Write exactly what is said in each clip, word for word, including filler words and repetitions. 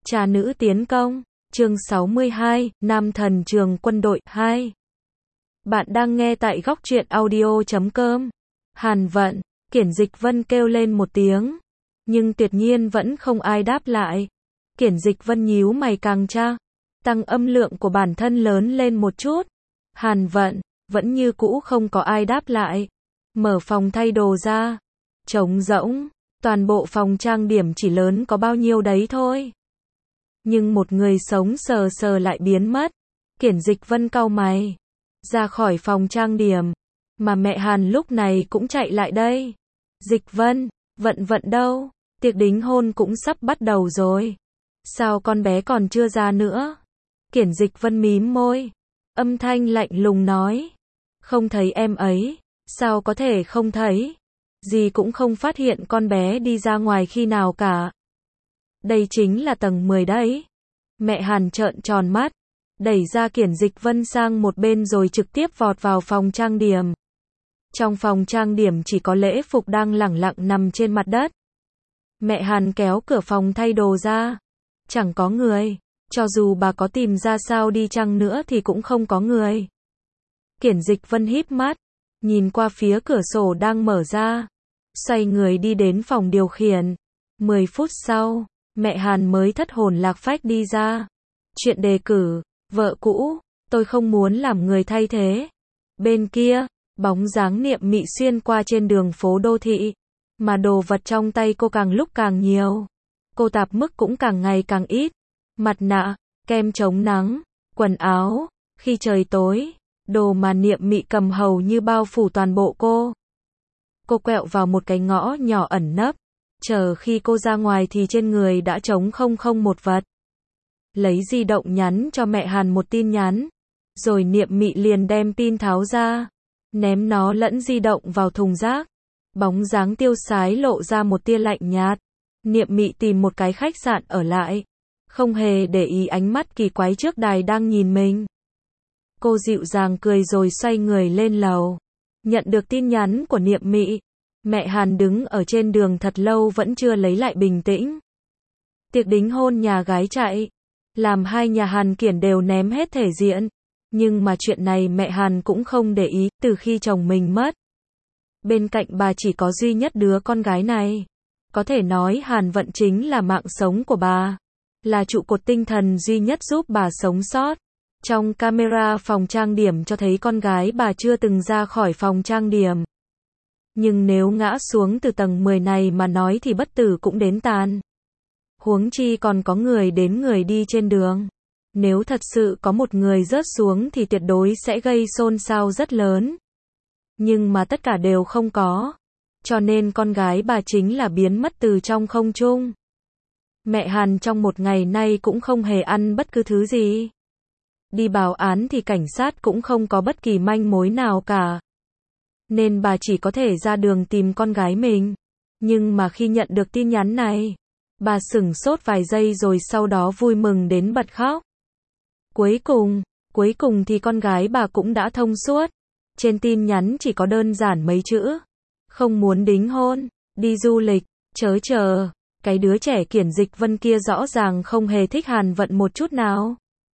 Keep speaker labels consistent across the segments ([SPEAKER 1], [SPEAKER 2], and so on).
[SPEAKER 1] Trà nữ tiến công, chương sáu mươi hai, Nam thần trường quân đội hai. Bạn đang nghe tại góc truyện audio chấm com. Hàn Vận, Kiển Dịch Vân kêu lên một tiếng, nhưng tuyệt nhiên vẫn không ai đáp lại. Kiển Dịch Vân nhíu mày càng tra, tăng âm lượng của bản thân lớn lên một chút. Hàn Vận, vẫn như cũ không có ai đáp lại. Mở phòng thay đồ ra, trống rỗng, toàn bộ phòng trang điểm chỉ lớn có bao nhiêu đấy thôi. Nhưng một người sống sờ sờ lại biến mất. Kiển Dịch Vân cau mày, ra khỏi phòng trang điểm, mà mẹ Hàn lúc này cũng chạy lại đây. Dịch Vân, Vận Vận đâu? Tiệc đính hôn cũng sắp bắt đầu rồi. Sao con bé còn chưa ra nữa? Kiển Dịch Vân mím môi, âm thanh lạnh lùng nói. Không thấy em ấy. Sao có thể không thấy? Dì cũng không phát hiện con bé đi ra ngoài khi nào cả. Đây chính là tầng mười đấy. Mẹ Hàn trợn tròn mắt, đẩy ra Kiển Dịch Vân sang một bên rồi trực tiếp vọt vào phòng trang điểm. Trong phòng trang điểm chỉ có lễ phục đang lẳng lặng nằm trên mặt đất. Mẹ Hàn kéo cửa phòng thay đồ ra. Chẳng có người. Cho dù bà có tìm ra sao đi chăng nữa thì cũng không có người. Kiển Dịch Vân híp mắt, nhìn qua phía cửa sổ đang mở ra, xoay người đi đến phòng điều khiển. Mười phút sau, mẹ Hàn mới thất hồn lạc phách đi ra. Chuyện đề cử, vợ cũ, tôi không muốn làm người thay thế. Bên kia, bóng dáng Niệm Mị xuyên qua trên đường phố đô thị, mà đồ vật trong tay cô càng lúc càng nhiều. Cô tạp mức cũng càng ngày càng ít. Mặt nạ, kem chống nắng, quần áo, khi trời tối, đồ mà Niệm Mị cầm hầu như bao phủ toàn bộ cô. Cô quẹo vào một cái ngõ nhỏ ẩn nấp, chờ khi cô ra ngoài thì trên người đã trống không không một vật. Lấy di động nhắn cho mẹ Hàn một tin nhắn, rồi Niệm Mị liền đem pin tháo ra, ném nó lẫn di động vào thùng rác. Bóng dáng tiêu sái lộ ra một tia lạnh nhạt. Niệm Mị tìm một cái khách sạn ở lại, không hề để ý ánh mắt kỳ quái trước đài đang nhìn mình. Cô dịu dàng cười rồi xoay người lên lầu. Nhận được tin nhắn của Niệm Mị, mẹ Hàn đứng ở trên đường thật lâu vẫn chưa lấy lại bình tĩnh. Tiệc đính hôn nhà gái chạy, làm hai nhà Hàn Kiển đều ném hết thể diện. Nhưng mà chuyện này mẹ Hàn cũng không để ý, từ khi chồng mình mất. Bên cạnh bà chỉ có duy nhất đứa con gái này. Có thể nói Hàn Vận chính là mạng sống của bà, là trụ cột tinh thần duy nhất giúp bà sống sót. Trong camera phòng trang điểm cho thấy con gái bà chưa từng ra khỏi phòng trang điểm. Nhưng nếu ngã xuống từ tầng mười này mà nói thì bất tử cũng đến tàn. Huống chi còn có người đến người đi trên đường. Nếu thật sự có một người rớt xuống thì tuyệt đối sẽ gây xôn xao rất lớn. Nhưng mà tất cả đều không có. Cho nên con gái bà chính là biến mất từ trong không trung. Mẹ Hàn trong một ngày nay cũng không hề ăn bất cứ thứ gì. Đi báo án thì cảnh sát cũng không có bất kỳ manh mối nào cả. Nên bà chỉ có thể ra đường tìm con gái mình. Nhưng mà khi nhận được tin nhắn này, bà sửng sốt vài giây rồi sau đó vui mừng đến bật khóc. Cuối cùng, cuối cùng thì con gái bà cũng đã thông suốt. Trên tin nhắn chỉ có đơn giản mấy chữ. Không muốn đính hôn, đi du lịch, chớ chờ. Cái đứa trẻ Kiển Dịch Vân kia rõ ràng không hề thích Hàn Vận một chút nào.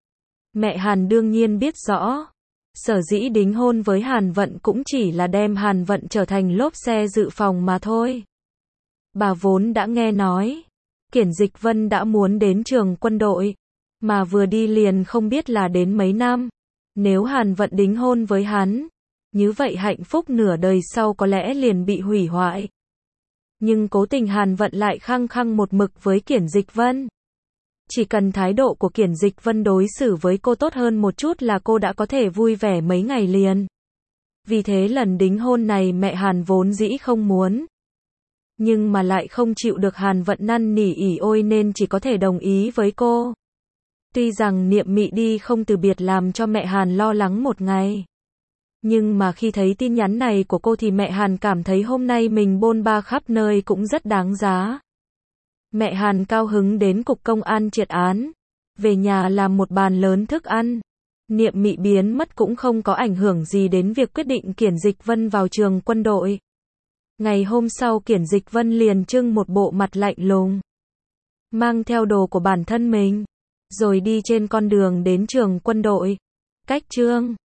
[SPEAKER 1] Mẹ Hàn đương nhiên biết rõ. Sở dĩ đính hôn với Hàn Vận cũng chỉ là đem Hàn Vận trở thành lốp xe dự phòng mà thôi. Bà vốn đã nghe nói Kiển Dịch Vân đã muốn đến trường quân đội, mà vừa đi liền không biết là đến mấy năm. Nếu Hàn Vận đính hôn với hắn, như vậy hạnh phúc nửa đời sau có lẽ liền bị hủy hoại. Nhưng cố tình Hàn Vận lại khăng khăng một mực với Kiển Dịch Vân. Chỉ cần thái độ của Kiển Dịch Vân đối xử với cô tốt hơn một chút là cô đã có thể vui vẻ mấy ngày liền. Vì thế lần đính hôn này mẹ Hàn vốn dĩ không muốn. Nhưng mà lại không chịu được Hàn Vận năn nỉ ỉ ôi nên chỉ có thể đồng ý với cô. Tuy rằng Niệm Mị đi không từ biệt làm cho mẹ Hàn lo lắng một ngày. Nhưng mà khi thấy tin nhắn này của cô thì mẹ Hàn cảm thấy hôm nay mình bôn ba khắp nơi cũng rất đáng giá. Mẹ Hàn cao hứng đến cục công an triệt án. Về nhà làm một bàn lớn thức ăn. Niệm Mị biến mất cũng không có ảnh hưởng gì đến việc quyết định Kiển Dịch Vân vào trường quân đội. Ngày hôm sau Kiển Dịch Vân liền trưng một bộ mặt lạnh lùng. mang theo đồ của bản thân mình, rồi đi trên con đường đến trường quân đội. Cách chương